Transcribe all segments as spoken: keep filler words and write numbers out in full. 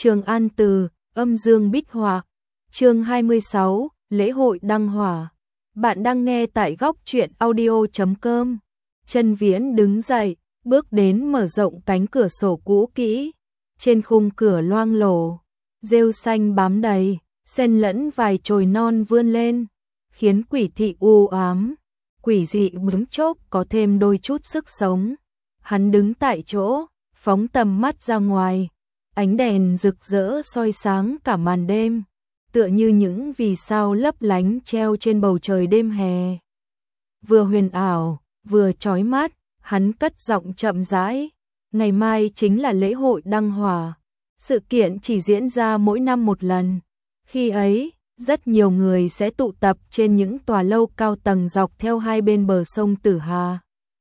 Trường An Từ, âm dương bích họa. Chương hai mươi sáu, lễ hội đăng hỏa. Bạn đang nghe tại góc truyện audio chấm com. Trần Viễn đứng dậy, bước đến mở rộng cánh cửa sổ cũ kỹ. Trên khung cửa loang lổ, rêu xanh bám đầy, xen lẫn vài chồi non vươn lên, khiến quỷ thị u ám, quỷ dị bướng chốc có thêm đôi chút sức sống. Hắn đứng tại chỗ, phóng tầm mắt ra ngoài, ánh đèn rực rỡ soi sáng cả màn đêm, tựa như những vì sao lấp lánh treo trên bầu trời đêm hè. Vừa huyền ảo, vừa chói mắt, hắn cất giọng chậm rãi, ngày mai chính là lễ hội đăng hỏa. Sự kiện chỉ diễn ra mỗi năm một lần. Khi ấy, rất nhiều người sẽ tụ tập trên những tòa lâu cao tầng dọc theo hai bên bờ sông Tử Hà.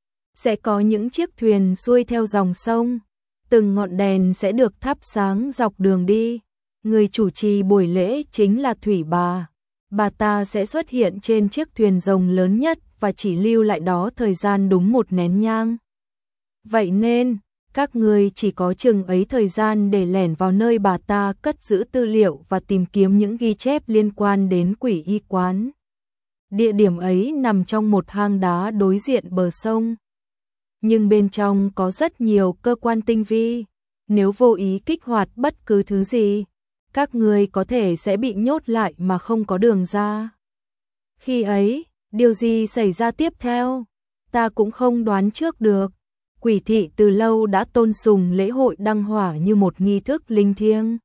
Sẽ có những chiếc thuyền xuôi theo dòng sông, từng ngọn đèn sẽ được thắp sáng dọc đường đi. Người chủ trì buổi lễ chính là Thủy Bà. Bà ta sẽ xuất hiện trên chiếc thuyền rồng lớn nhất và chỉ lưu lại đó thời gian đúng một nén nhang. Vậy nên, các người chỉ có chừng ấy thời gian để lẻn vào nơi bà ta cất giữ tư liệu và tìm kiếm những ghi chép liên quan đến quỷ y quán. Địa điểm ấy nằm trong một hang đá đối diện bờ sông. Nhưng bên trong có rất nhiều cơ quan tinh vi. Nếu vô ý kích hoạt bất cứ thứ gì, các người có thể sẽ bị nhốt lại mà không có đường ra. Khi ấy, điều gì xảy ra tiếp theo, ta cũng không đoán trước được. Quỷ thị từ lâu đã tôn sùng lễ hội đăng hỏa như một nghi thức linh thiêng,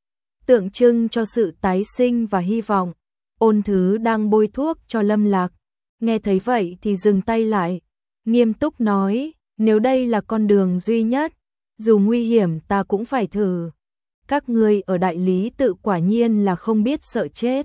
tượng trưng cho sự tái sinh và hy vọng. Ôn Thứ đang bôi thuốc cho Lâm Lạc, nghe thấy vậy thì dừng tay lại, nghiêm túc nói, nếu đây là con đường duy nhất, dù nguy hiểm ta cũng phải thử. Các ngươi ở đại lý tự quả nhiên là không biết sợ chết.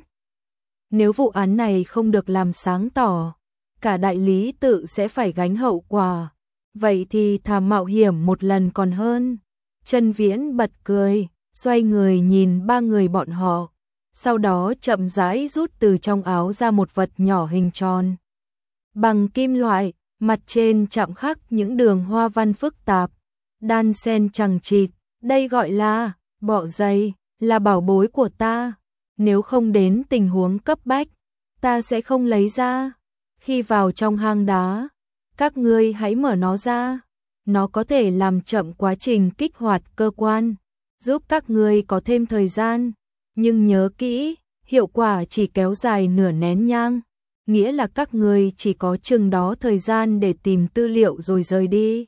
Nếu vụ án này không được làm sáng tỏ, cả đại lý tự sẽ phải gánh hậu quả. Vậy thì thà mạo hiểm một lần còn hơn. Trần Viễn bật cười, xoay người nhìn ba người bọn họ, sau đó chậm rãi rút từ trong áo ra một vật nhỏ hình tròn, bằng kim loại, mặt trên chạm khắc những đường hoa văn phức tạp, đan xen chằng chịt. Đây gọi là bọ dây, là bảo bối của ta. Nếu không đến tình huống cấp bách, ta sẽ không lấy ra. Khi vào trong hang đá, các ngươi hãy mở nó ra. Nó có thể làm chậm quá trình kích hoạt cơ quan, giúp các ngươi có thêm thời gian. Nhưng nhớ kỹ, hiệu quả chỉ kéo dài nửa nén nhang, nghĩa là các ngươi chỉ có chừng đó thời gian để tìm tư liệu rồi rời đi.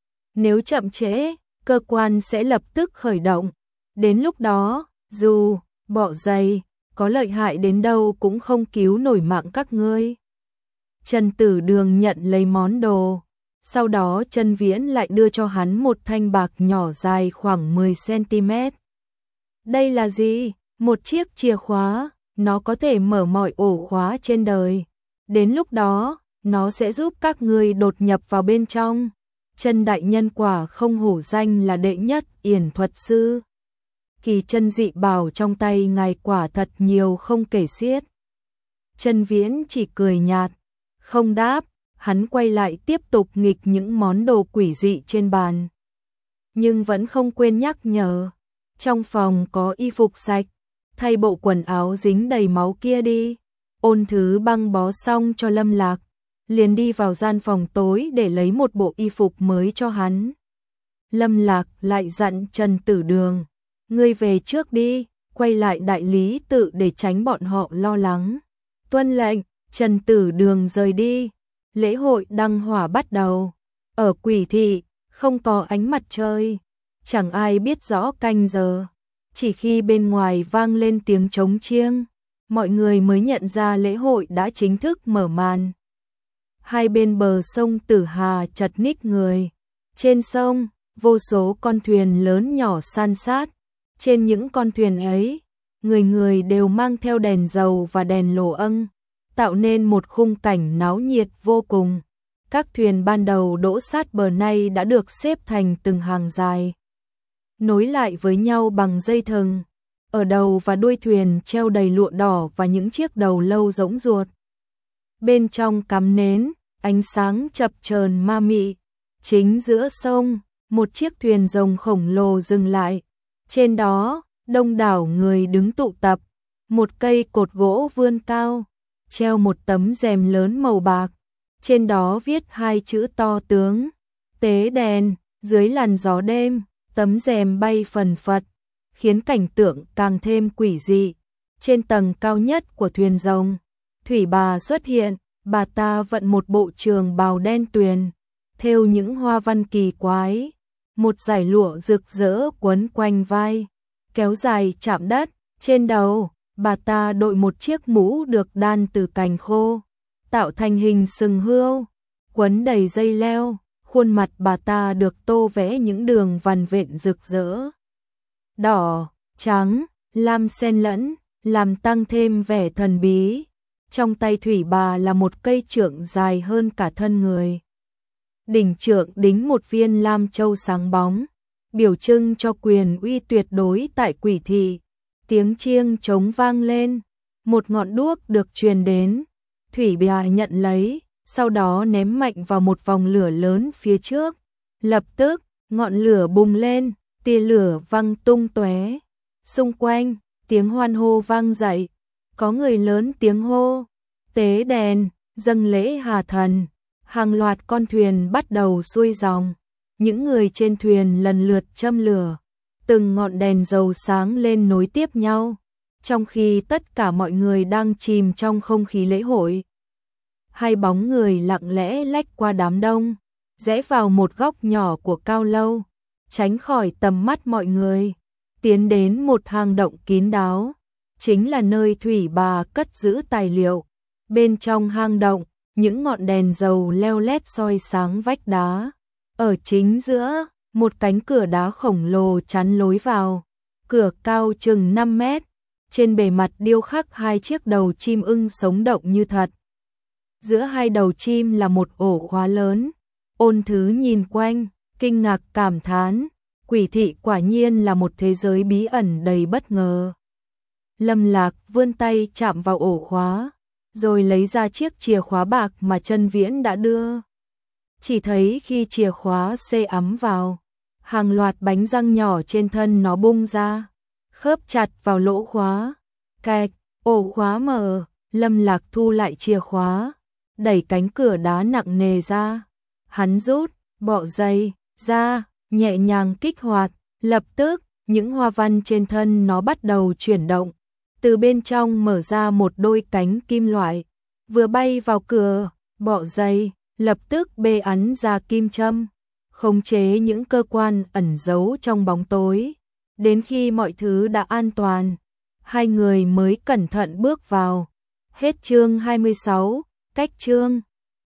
Nếu chậm trễ, cơ quan sẽ lập tức khởi động. Đến lúc đó, dù bọ dây có lợi hại đến đâu cũng không cứu nổi mạng các ngươi. Trần Tử Đường nhận lấy món đồ, sau đó Trần Viễn lại đưa cho hắn một thanh bạc nhỏ dài khoảng mười xăng-ti-mét. Đây là gì? Một chiếc chìa khóa, nó có thể mở mọi ổ khóa trên đời. Đến lúc đó, nó sẽ giúp các ngươi đột nhập vào bên trong. Trần đại nhân quả không hổ danh là đệ nhất yển thuật sư. Kỳ chân dị bảo trong tay ngài quả thật nhiều không kể xiết. Trần Viễn chỉ cười nhạt, không đáp, hắn quay lại tiếp tục nghịch những món đồ quỷ dị trên bàn. Nhưng vẫn không quên nhắc nhở, trong phòng có y phục sạch, thay bộ quần áo dính đầy máu kia đi. Ôn Thứ băng bó xong cho Lâm Lạc, liền đi vào gian phòng tối để lấy một bộ y phục mới cho hắn. Lâm Lạc lại dặn Trần Tử Đường, ngươi về trước đi, quay lại đại lý tự để tránh bọn họ lo lắng. Tuân lệnh. Trần Tử Đường rời đi. Lễ hội đăng hỏa bắt đầu. Ở quỷ thị, không có ánh mặt trời, chẳng ai biết rõ canh giờ. Chỉ khi bên ngoài vang lên tiếng trống chiêng, mọi người mới nhận ra lễ hội đã chính thức mở màn. Hai bên bờ sông Tử Hà chật ních người. Trên sông, vô số con thuyền lớn nhỏ san sát. Trên những con thuyền ấy, người người đều mang theo đèn dầu và đèn lồ âng, tạo nên một khung cảnh náo nhiệt vô cùng. Các thuyền ban đầu đỗ sát bờ nay đã được xếp thành từng hàng dài, nối lại với nhau bằng dây thừng. Ở đầu và đuôi thuyền treo đầy lụa đỏ và những chiếc đầu lâu rỗng ruột. Bên trong cắm nến, ánh sáng chập chờn ma mị. Chính giữa sông, một chiếc thuyền rồng khổng lồ dừng lại. Trên đó, Đông đảo người đứng tụ tập, một cây cột gỗ vươn cao, treo một tấm rèm lớn màu bạc, trên đó viết hai chữ to tướng, tế đèn. Dưới làn gió đêm, tấm rèm bay phần phật, khiến cảnh tượng càng thêm quỷ dị. Trên tầng cao nhất của thuyền rồng, thủy bà xuất hiện, bà ta vận một bộ trường bào đen tuyền, thêu những hoa văn kỳ quái, một dải lụa rực rỡ quấn quanh vai, kéo dài chạm đất. Trên đầu, bà ta đội một chiếc mũ được đan từ cành khô, tạo thành hình sừng hươu, quấn đầy dây leo. Khuôn mặt bà ta được tô vẽ những đường vằn vện rực rỡ, đỏ, trắng, lam xen lẫn, làm tăng thêm vẻ thần bí. Trong tay thủy bà là một cây trượng dài hơn cả thân người. Đỉnh trượng đính một viên lam châu sáng bóng, biểu trưng cho quyền uy tuyệt đối tại Quỷ thị. Tiếng chiêng trống vang lên, một ngọn đuốc được truyền đến, thủy bà nhận lấy, sau đó ném mạnh vào một vòng lửa lớn phía trước. Lập tức, ngọn lửa bùng lên, tia lửa văng tung tóe. Xung quanh, tiếng hoan hô vang dậy, có người lớn tiếng hô, tế đèn, dâng lễ Hà Thần. Hàng loạt con thuyền bắt đầu xuôi dòng, những người trên thuyền lần lượt châm lửa, từng ngọn đèn dầu sáng lên nối tiếp nhau, trong khi tất cả mọi người đang chìm trong không khí lễ hội. Hai bóng người lặng lẽ lách qua đám đông, rẽ vào một góc nhỏ của cao lâu, tránh khỏi tầm mắt mọi người, tiến đến một hang động kín đáo, chính là nơi thủy bà cất giữ tài liệu. Bên trong hang động, những ngọn đèn dầu leo lét soi sáng vách đá. Ở chính giữa, một cánh cửa đá khổng lồ chắn lối vào, cửa cao chừng năm mét, trên bề mặt điêu khắc hai chiếc đầu chim ưng sống động như thật. Giữa hai đầu chim là một ổ khóa lớn. Ôn Thứ nhìn quanh, kinh ngạc cảm thán, Quỷ thị quả nhiên là một thế giới bí ẩn đầy bất ngờ. Lâm Lạc vươn tay chạm vào ổ khóa, rồi lấy ra chiếc chìa khóa bạc mà Chân Viễn đã đưa. Chỉ thấy khi chìa khóa xê ấm vào, hàng loạt bánh răng nhỏ trên thân nó bung ra, khớp chặt vào lỗ khóa. Cạch, ổ khóa mở, Lâm Lạc thu lại chìa khóa, đẩy cánh cửa đá nặng nề ra. Hắn rút bọ dây ra, nhẹ nhàng kích hoạt, lập tức những hoa văn trên thân nó bắt đầu chuyển động. Từ bên trong mở ra một đôi cánh kim loại, vừa bay vào cửa, bọ dây lập tức bê ấn ra kim châm, khống chế những cơ quan ẩn giấu trong bóng tối. Đến khi mọi thứ đã an toàn, hai người mới cẩn thận bước vào. Hết chương hai mươi sáu, cách chương.